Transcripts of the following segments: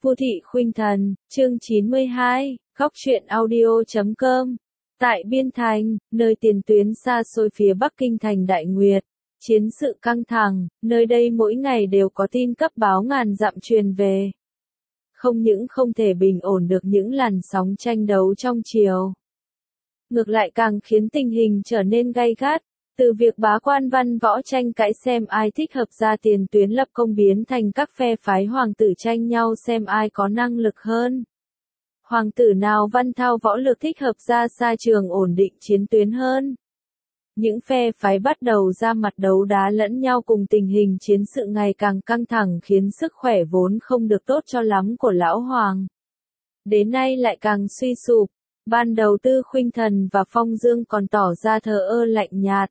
Vu Thị Khuynh Thần, chương 92, Góc truyện audio.com. Tại Biên Thành, nơi tiền tuyến xa xôi phía Bắc Kinh thành Đại Nguyệt, chiến sự căng thẳng, nơi đây mỗi ngày đều có tin cấp báo ngàn dặm truyền về. Không những không thể bình ổn được những làn sóng tranh đấu trong triều, ngược lại càng khiến tình hình trở nên gay gắt. Từ việc bá quan văn võ tranh cãi xem ai thích hợp ra tiền tuyến lập công biến thành các phe phái hoàng tử tranh nhau xem ai có năng lực hơn. Hoàng tử nào văn thao võ lược thích hợp ra xa trường ổn định chiến tuyến hơn. Những phe phái bắt đầu ra mặt đấu đá lẫn nhau cùng tình hình chiến sự ngày càng căng thẳng khiến sức khỏe vốn không được tốt cho lắm của lão hoàng. Đến nay lại càng suy sụp. Ban đầu Tư Khuynh Thần và Phong Dương còn tỏ ra thờ ơ lạnh nhạt.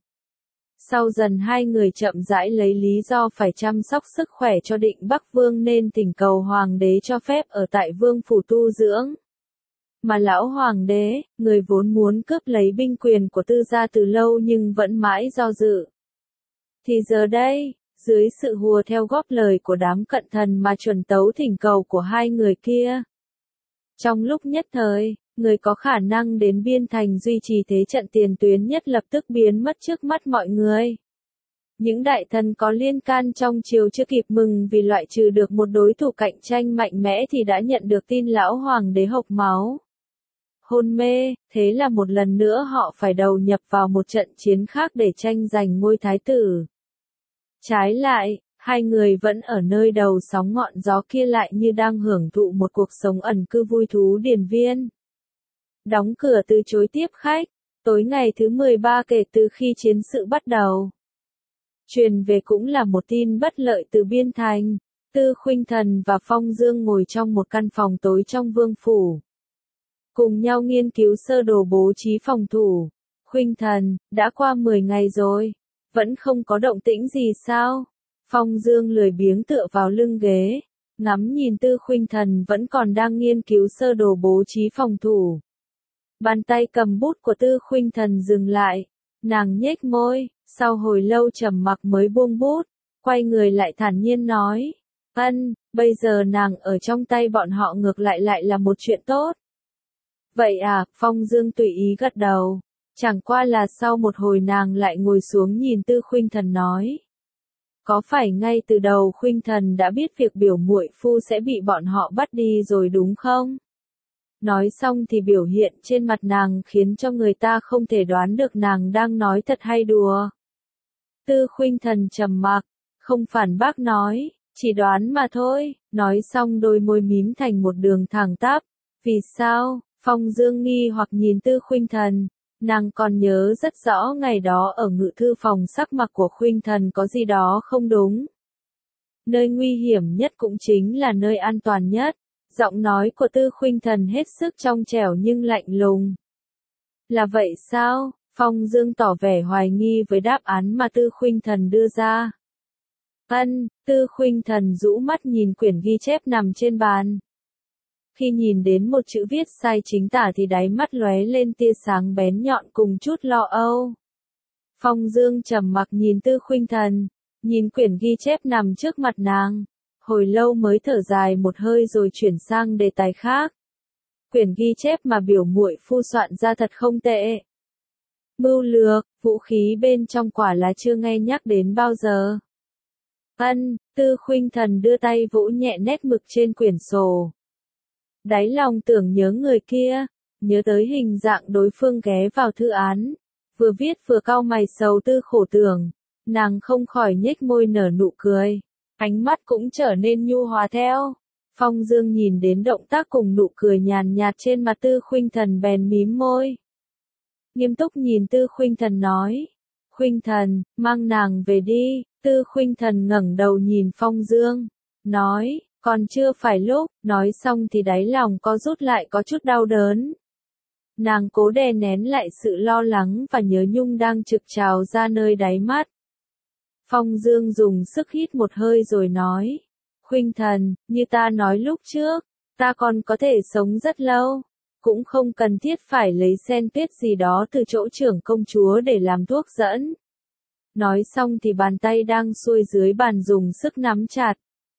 Sau dần hai người chậm rãi lấy lý do phải chăm sóc sức khỏe cho Định Bắc Vương nên thỉnh cầu hoàng đế cho phép ở tại vương phủ tu dưỡng. Mà lão hoàng đế, người vốn muốn cướp lấy binh quyền của Tư gia từ lâu nhưng vẫn mãi do dự. Thì giờ đây, dưới sự hùa theo góp lời của đám cận thần mà chuẩn tấu thỉnh cầu của hai người kia. Trong lúc nhất thời, người có khả năng đến Biên Thành duy trì thế trận tiền tuyến nhất lập tức biến mất trước mắt mọi người. Những đại thần có liên can trong triều chưa kịp mừng vì loại trừ được một đối thủ cạnh tranh mạnh mẽ thì đã nhận được tin lão hoàng đế hộc máu. Hôn mê, thế là một lần nữa họ phải đầu nhập vào một trận chiến khác để tranh giành ngôi thái tử. Trái lại, hai người vẫn ở nơi đầu sóng ngọn gió kia lại như đang hưởng thụ một cuộc sống ẩn cư vui thú điền viên. Đóng cửa từ chối tiếp khách, tối ngày thứ 13 kể từ khi chiến sự bắt đầu. Truyền về cũng là một tin bất lợi từ Biên Thành, Tư Khuynh Thần và Phong Dương ngồi trong một căn phòng tối trong vương phủ. Cùng nhau nghiên cứu sơ đồ bố trí phòng thủ. Khuynh Thần, đã qua 10 ngày rồi, vẫn không có động tĩnh gì sao? Phong Dương lười biếng tựa vào lưng ghế, ngắm nhìn Tư Khuynh Thần vẫn còn đang nghiên cứu sơ đồ bố trí phòng thủ. Bàn tay cầm bút của Tư Khuynh Thần dừng lại, nàng nhếch môi, sau hồi lâu trầm mặc mới buông bút, quay người lại thản nhiên nói, bây giờ nàng ở trong tay bọn họ ngược lại là một chuyện tốt. Vậy à, Phong Dương tùy ý gật đầu, chẳng qua là sau một hồi nàng lại ngồi xuống nhìn Tư Khuynh Thần nói. Có phải ngay từ đầu Khuynh Thần đã biết việc biểu muội phu sẽ bị bọn họ bắt đi rồi đúng không? Nói xong thì biểu hiện trên mặt nàng khiến cho người ta không thể đoán được nàng đang nói thật hay đùa. Tư Khuynh Thần trầm mặc, không phản bác nói, chỉ đoán mà thôi, nói xong đôi môi mím thành một đường thẳng tắp. Vì sao? Phong Dương nghi hoặc nhìn Tư Khuynh Thần, nàng còn nhớ rất rõ ngày đó ở ngự thư phòng sắc mặt của Khuynh Thần có gì đó không đúng. Nơi nguy hiểm nhất cũng chính là nơi an toàn nhất. Giọng nói của Tư Khuynh Thần hết sức trong trẻo nhưng lạnh lùng. Là vậy sao? Phong Dương tỏ vẻ hoài nghi với đáp án mà Tư Khuynh Thần đưa ra. Tư Khuynh Thần rũ mắt nhìn quyển ghi chép nằm trên bàn. Khi nhìn đến một chữ viết sai chính tả thì đáy mắt lóe lên tia sáng bén nhọn cùng chút lo âu. Phong Dương trầm mặc nhìn Tư Khuynh Thần, nhìn quyển ghi chép nằm trước mặt nàng. Hồi lâu mới thở dài một hơi rồi chuyển sang đề tài khác. Quyển ghi chép mà biểu muội phu soạn ra thật không tệ. Mưu lược, vũ khí bên trong quả là chưa nghe nhắc đến bao giờ. Tư Khuynh Thần đưa tay vỗ nhẹ nét mực trên quyển sổ. Đáy lòng tưởng nhớ người kia, nhớ tới hình dạng đối phương ghé vào thư án. Vừa viết vừa cau mày sầu tư khổ tưởng, nàng không khỏi nhếch môi nở nụ cười. Ánh mắt cũng trở nên nhu hòa theo. Phong Dương nhìn đến động tác cùng nụ cười nhàn nhạt trên mặt Tư Khuynh Thần bèn mím môi. Nghiêm túc nhìn Tư Khuynh Thần nói. Khuynh Thần, mang nàng về đi. Tư Khuynh Thần ngẩng đầu nhìn Phong Dương. Nói, còn chưa phải lúc. Nói xong thì đáy lòng có rút lại có chút đau đớn. Nàng cố đè nén lại sự lo lắng và nhớ nhung đang trực trào ra nơi đáy mắt. Phong Dương dùng sức hít một hơi rồi nói. Khuynh Thần, như ta nói lúc trước, ta còn có thể sống rất lâu. Cũng không cần thiết phải lấy sen tuyết gì đó từ chỗ trưởng công chúa để làm thuốc dẫn. Nói xong thì bàn tay đang xuôi dưới bàn dùng sức nắm chặt.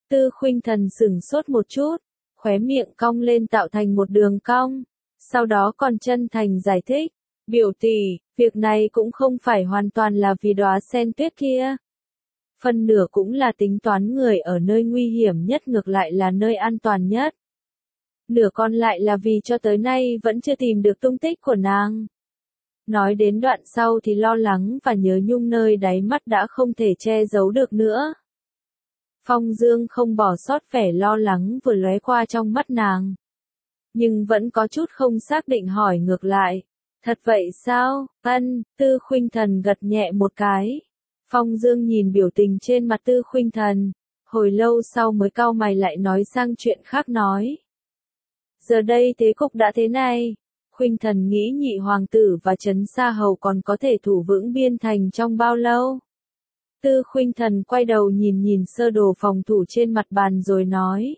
Tư Khuynh Thần sửng sốt một chút, khóe miệng cong lên tạo thành một đường cong, sau đó còn chân thành giải thích, biểu tỷ, việc này cũng không phải hoàn toàn là vì đóa sen tuyết kia. Phần nửa cũng là tính toán người ở nơi nguy hiểm nhất ngược lại là nơi an toàn nhất. Nửa còn lại là vì cho tới nay vẫn chưa tìm được tung tích của nàng. Nói đến đoạn sau thì lo lắng và nhớ nhung nơi đáy mắt đã không thể che giấu được nữa. Phong Dương không bỏ sót vẻ lo lắng vừa lóe qua trong mắt nàng. Nhưng vẫn có chút không xác định hỏi ngược lại. Thật vậy sao? Tư Khuynh Thần gật nhẹ một cái. Phong Dương nhìn biểu tình trên mặt Tư Khuynh Thần, hồi lâu sau mới cau mày lại nói sang chuyện khác nói. Giờ đây thế cục đã thế này, Khuynh Thần nghĩ nhị hoàng tử và Trấn Sa Hầu còn có thể thủ vững biên thành trong bao lâu? Tư Khuynh Thần quay đầu nhìn sơ đồ phòng thủ trên mặt bàn rồi nói.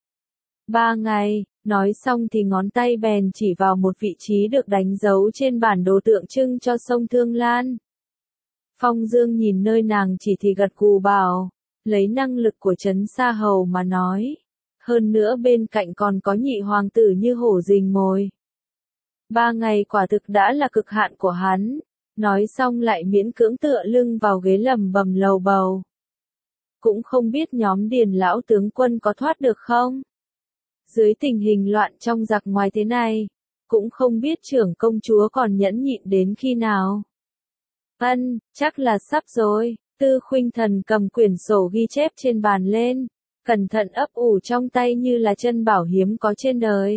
3 ngày, nói xong thì ngón tay bèn chỉ vào một vị trí được đánh dấu trên bản đồ tượng trưng cho sông Thương Lan. Phong Dương nhìn nơi nàng chỉ thì gật gù bảo, lấy năng lực của Trấn Sa Hầu mà nói. Hơn nữa bên cạnh còn có nhị hoàng tử như hổ rình mồi. 3 ngày quả thực đã là cực hạn của hắn. Nói xong lại miễn cưỡng tựa lưng vào ghế lầm bầm lầu bầu. Cũng không biết nhóm Điền lão tướng quân có thoát được không? Dưới tình hình loạn trong giặc ngoài thế này, cũng không biết trưởng công chúa còn nhẫn nhịn đến khi nào. Chắc là sắp rồi. Tư Khuynh Thần cầm quyển sổ ghi chép trên bàn lên, cẩn thận ấp ủ trong tay như là chân bảo hiếm có trên đời.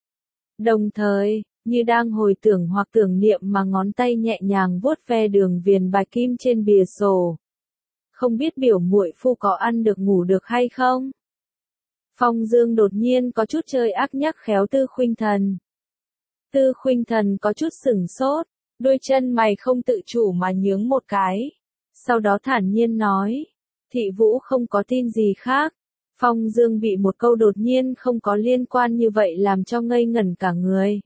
Đồng thời, như đang hồi tưởng hoặc tưởng niệm mà ngón tay nhẹ nhàng vuốt ve đường viền bạch kim trên bìa sổ. Không biết biểu muội phu có ăn được ngủ được hay không? Phong Dương đột nhiên có chút chơi ác nhắc khéo Tư Khuynh Thần. Tư Khuynh Thần có chút sửng sốt, đôi chân mày không tự chủ mà nhướng một cái. Sau đó thản nhiên nói, thị vũ không có tin gì khác. Phong Dương bị một câu đột nhiên không có liên quan như vậy làm cho ngây ngẩn cả người.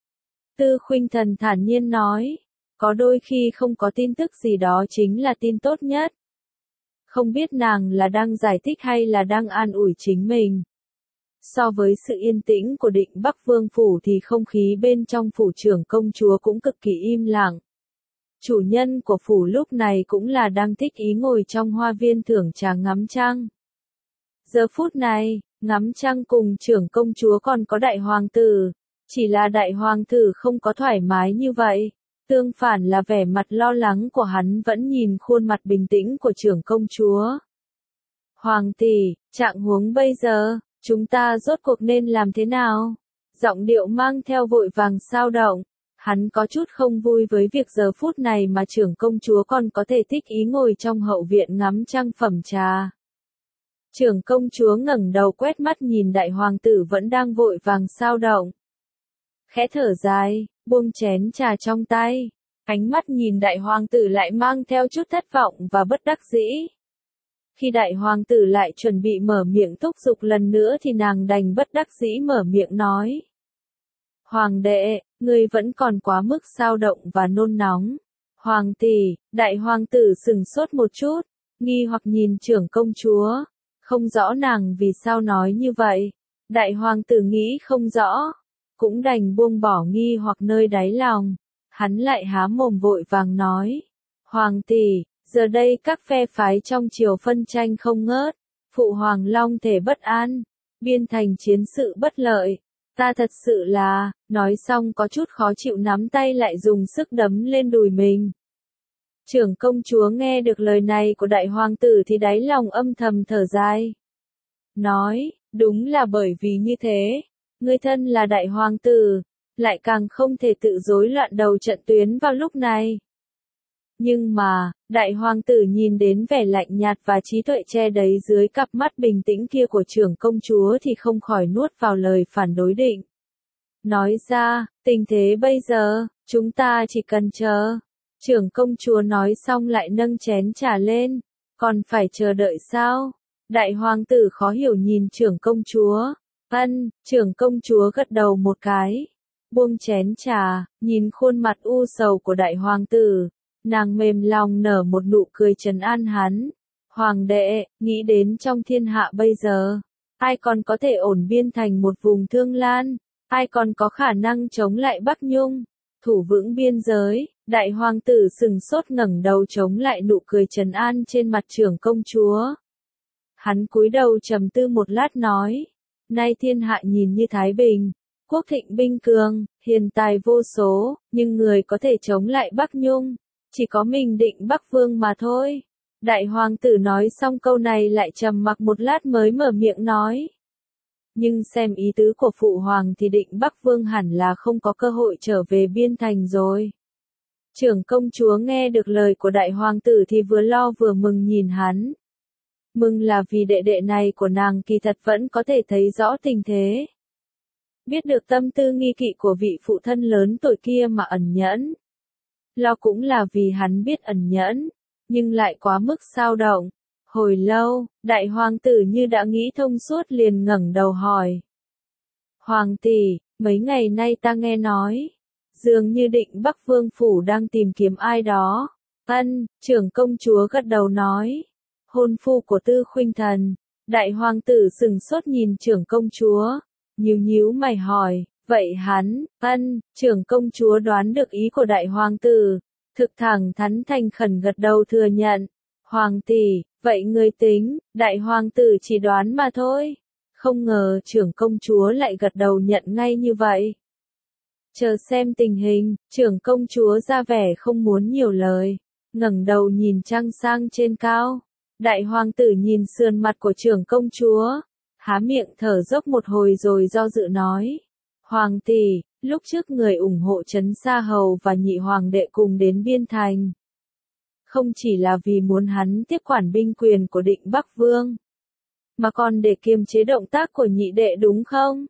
Tư Khuynh Thần thản nhiên nói, có đôi khi không có tin tức gì đó chính là tin tốt nhất. Không biết nàng là đang giải thích hay là đang an ủi chính mình. So với sự yên tĩnh của Định Bắc Vương phủ thì không khí bên trong phủ trưởng công chúa cũng cực kỳ im lặng. Chủ nhân của phủ lúc này cũng là đang thích ý ngồi trong hoa viên thưởng trà ngắm trăng. Giờ phút này, ngắm trăng cùng trưởng công chúa còn có đại hoàng tử. Chỉ là đại hoàng tử không có thoải mái như vậy. Tương phản là vẻ mặt lo lắng của hắn vẫn nhìn khuôn mặt bình tĩnh của trưởng công chúa. Hoàng tỷ, trạng huống bây giờ, chúng ta rốt cuộc nên làm thế nào? Giọng điệu mang theo vội vàng xao động. Hắn có chút không vui với việc giờ phút này mà trưởng công chúa còn có thể thích ý ngồi trong hậu viện ngắm trăng phẩm trà. Trưởng công chúa ngẩng đầu quét mắt nhìn đại hoàng tử vẫn đang vội vàng xao động. Khẽ thở dài, buông chén trà trong tay. Ánh mắt nhìn đại hoàng tử lại mang theo chút thất vọng và bất đắc dĩ. Khi đại hoàng tử lại chuẩn bị mở miệng thúc giục lần nữa thì nàng đành bất đắc dĩ mở miệng nói. Hoàng đệ, ngươi vẫn còn quá mức xao động và nôn nóng. Hoàng tỷ, đại hoàng tử sừng sốt một chút, nghi hoặc nhìn trưởng công chúa. Không rõ nàng vì sao nói như vậy. Đại hoàng tử nghĩ không rõ. Cũng đành buông bỏ nghi hoặc nơi đáy lòng. Hắn lại há mồm vội vàng nói. Hoàng tỷ, giờ đây các phe phái trong triều phân tranh không ngớt. Phụ hoàng long thể bất an. Biên thành chiến sự bất lợi. Ta thật sự là, nói xong có chút khó chịu nắm tay lại dùng sức đấm lên đùi mình. Trưởng công chúa nghe được lời này của đại hoàng tử thì đáy lòng âm thầm thở dài. Nói, đúng là bởi vì như thế. Ngươi thân là đại hoàng tử, lại càng không thể tự rối loạn đầu trận tuyến vào lúc này. Nhưng mà, đại hoàng tử nhìn đến vẻ lạnh nhạt và trí tuệ che đáy dưới cặp mắt bình tĩnh kia của trưởng công chúa thì không khỏi nuốt vào lời phản đối định. Nói ra, tình thế bây giờ, chúng ta chỉ cần chờ. Trưởng công chúa nói xong lại nâng chén trà lên, còn phải chờ đợi sao? Đại hoàng tử khó hiểu nhìn trưởng công chúa. Trưởng công chúa gật đầu một cái. Buông chén trà, nhìn khuôn mặt u sầu của đại hoàng tử. Nàng mềm lòng nở một nụ cười trấn an hắn. Hoàng đệ, nghĩ đến trong thiên hạ bây giờ, ai còn có thể ổn biên thành một vùng Thương Lan, ai còn có khả năng chống lại Bắc Nhung, thủ vững biên giới. Đại hoàng tử sừng sốt ngẩng đầu chống lại nụ cười trấn an trên mặt trưởng công chúa. Hắn cúi đầu trầm tư một lát nói, nay thiên hạ nhìn như thái bình, quốc thịnh binh cường, hiền tài vô số, nhưng người có thể chống lại Bắc Nhung, chỉ có mình Định Bắc Vương mà thôi. Đại hoàng tử nói xong câu này lại trầm mặc một lát mới mở miệng nói. Nhưng xem ý tứ của phụ hoàng thì Định Bắc Vương hẳn là không có cơ hội trở về biên thành rồi. Trưởng công chúa nghe được lời của đại hoàng tử thì vừa lo vừa mừng nhìn hắn. Mừng là vì đệ đệ này của nàng kỳ thật vẫn có thể thấy rõ tình thế. Biết được tâm tư nghi kỵ của vị phụ thân lớn tuổi kia mà ẩn nhẫn. Lo cũng là vì hắn biết ẩn nhẫn, nhưng lại quá mức xao động. Hồi lâu, đại hoàng tử như đã nghĩ thông suốt liền ngẩng đầu hỏi. Hoàng tỷ, mấy ngày nay ta nghe nói, dường như Định Bắc Vương phủ đang tìm kiếm ai đó. Trưởng công chúa gật đầu nói. Hôn phu của Tư Khuynh Thần. Đại hoàng tử sừng sốt nhìn trưởng công chúa, nhíu nhíu mày hỏi, vậy hắn, trưởng công chúa đoán được ý của đại hoàng tử, thực thẳng thắn thành khẩn gật đầu thừa nhận. Hoàng tỷ, vậy người tính, đại hoàng tử chỉ đoán mà thôi. Không ngờ trưởng công chúa lại gật đầu nhận ngay như vậy. Chờ xem tình hình, trưởng công chúa ra vẻ không muốn nhiều lời, ngẩng đầu nhìn trăng sang trên cao. Đại hoàng tử nhìn sườn mặt của trưởng công chúa, há miệng thở dốc một hồi rồi do dự nói. Hoàng tỷ, lúc trước người ủng hộ Trấn Sa Hầu và nhị hoàng đệ cùng đến biên thành. Không chỉ là vì muốn hắn tiếp quản binh quyền của Định Bắc Vương, mà còn để kiềm chế động tác của nhị đệ đúng không?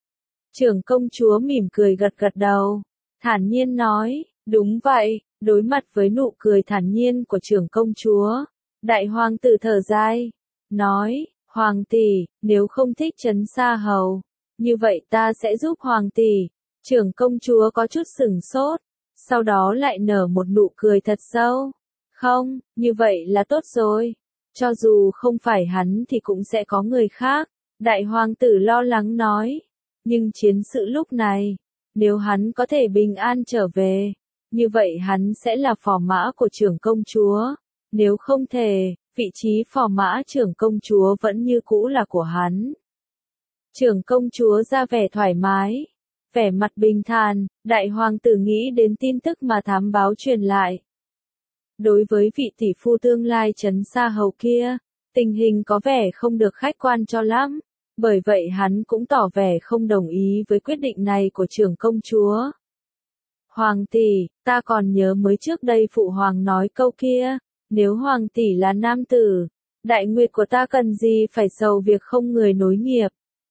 Trưởng công chúa mỉm cười gật gật đầu, thản nhiên nói, đúng vậy. Đối mặt với nụ cười thản nhiên của trưởng công chúa, đại hoàng tử thở dài, nói, hoàng tỷ, nếu không thích Trấn Sa Hầu, như vậy ta sẽ giúp hoàng tỷ. Trưởng công chúa có chút sửng sốt, sau đó lại nở một nụ cười thật sâu. Không, như vậy là tốt rồi. Cho dù không phải hắn thì cũng sẽ có người khác. Đại hoàng tử lo lắng nói. Nhưng chiến sự lúc này, nếu hắn có thể bình an trở về, như vậy hắn sẽ là phò mã của trưởng công chúa. Nếu không thể, vị trí phò mã trưởng công chúa vẫn như cũ là của hắn. Trưởng công chúa ra vẻ thoải mái, vẻ mặt bình thản. Đại hoàng tử nghĩ đến tin tức mà thám báo truyền lại. Đối với vị tỷ phu tương lai Trấn Sa Hầu kia, tình hình có vẻ không được khách quan cho lắm, bởi vậy hắn cũng tỏ vẻ không đồng ý với quyết định này của trưởng công chúa. Hoàng tỷ, ta còn nhớ mới trước đây phụ hoàng nói câu kia, nếu hoàng tỷ là nam tử, đại nguyệt của ta cần gì phải sầu việc không người nối nghiệp.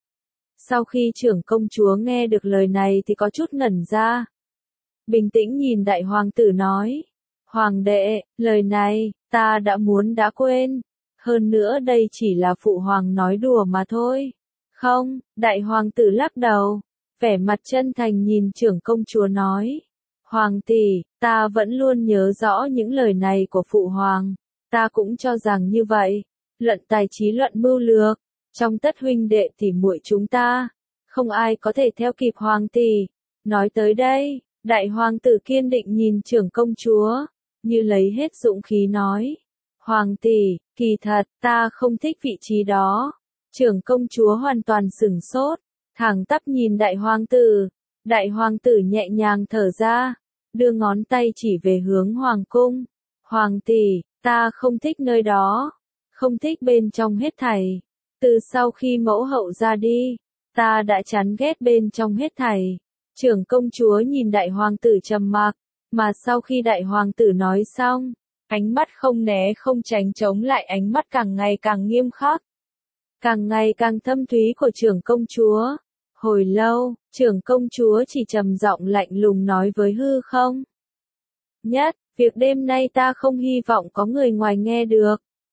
Sau khi trưởng công chúa nghe được lời này thì có chút ngẩn ra. Bình tĩnh nhìn đại hoàng tử nói. Hoàng đệ, lời này, ta đã quên. Hơn nữa đây chỉ là phụ hoàng nói đùa mà thôi. Không, đại hoàng tử lắc đầu, vẻ mặt chân thành nhìn trưởng công chúa nói. Hoàng tỷ, ta vẫn luôn nhớ rõ những lời này của phụ hoàng. Ta cũng cho rằng như vậy. Luận tài trí luận mưu lược, trong tất huynh đệ tỉ muội chúng ta, không ai có thể theo kịp hoàng tỷ. Nói tới đây, đại hoàng tử kiên định nhìn trưởng công chúa, như lấy hết dũng khí nói. Hoàng tỷ, kỳ thật, ta không thích vị trí đó. Trưởng công chúa hoàn toàn sửng sốt, thẳng tắp nhìn đại hoàng tử. Đại hoàng tử nhẹ nhàng thở ra, đưa ngón tay chỉ về hướng hoàng cung. Hoàng tỷ, ta không thích nơi đó, không thích bên trong hết thảy. Từ sau khi mẫu hậu ra đi, ta đã chán ghét bên trong hết thảy. Trưởng công chúa nhìn đại hoàng tử trầm mặc, mà sau khi đại hoàng tử nói xong, ánh mắt không né không tránh chống lại ánh mắt càng ngày càng nghiêm khắc, càng ngày càng thâm thúy của trưởng công chúa. Hồi lâu, trưởng công chúa chỉ trầm giọng lạnh lùng nói với hư không. Nhất, việc đêm nay ta không hy vọng có người ngoài nghe được.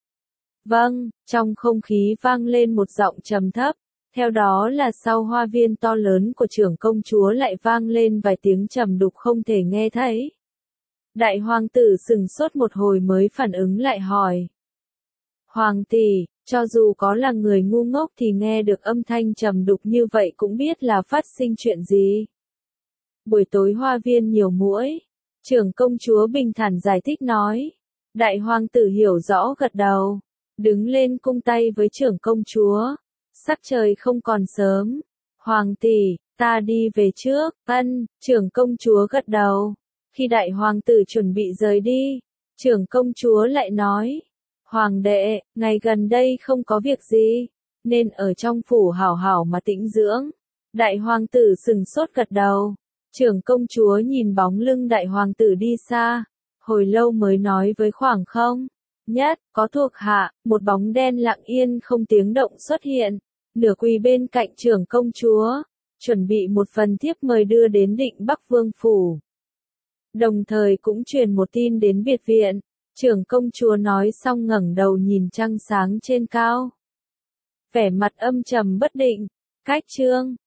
Vâng, trong không khí vang lên một giọng trầm thấp, theo đó là sau hoa viên to lớn của trưởng công chúa lại vang lên vài tiếng trầm đục không thể nghe thấy. Đại hoàng tử sừng sốt một hồi mới phản ứng lại hỏi. Hoàng tỷ, cho dù có là người ngu ngốc thì nghe được âm thanh trầm đục như vậy cũng biết là phát sinh chuyện gì. Buổi tối hoa viên nhiều muỗi. Trưởng công chúa bình thản giải thích nói. Đại hoàng tử hiểu rõ gật đầu. Đứng lên cung tay với trưởng công chúa. Sắc trời không còn sớm. Hoàng tỷ, ta đi về trước. Ân, trưởng công chúa gật đầu. Khi đại hoàng tử chuẩn bị rời đi, trưởng công chúa lại nói. Hoàng đệ, ngày gần đây không có việc gì, nên ở trong phủ hảo hảo mà tĩnh dưỡng. Đại hoàng tử sừng sốt gật đầu. Trưởng công chúa nhìn bóng lưng đại hoàng tử đi xa, hồi lâu mới nói với khoảng không. Nhất, có thuộc hạ, một bóng đen lặng yên không tiếng động xuất hiện, nửa quỳ bên cạnh trưởng công chúa, chuẩn bị một phần thiếp mời đưa đến Định Bắc Vương phủ. Đồng thời cũng truyền một tin đến biệt viện. Trưởng công chúa nói xong ngẩng đầu nhìn trăng sáng trên cao. Vẻ mặt âm trầm bất định. Cách chương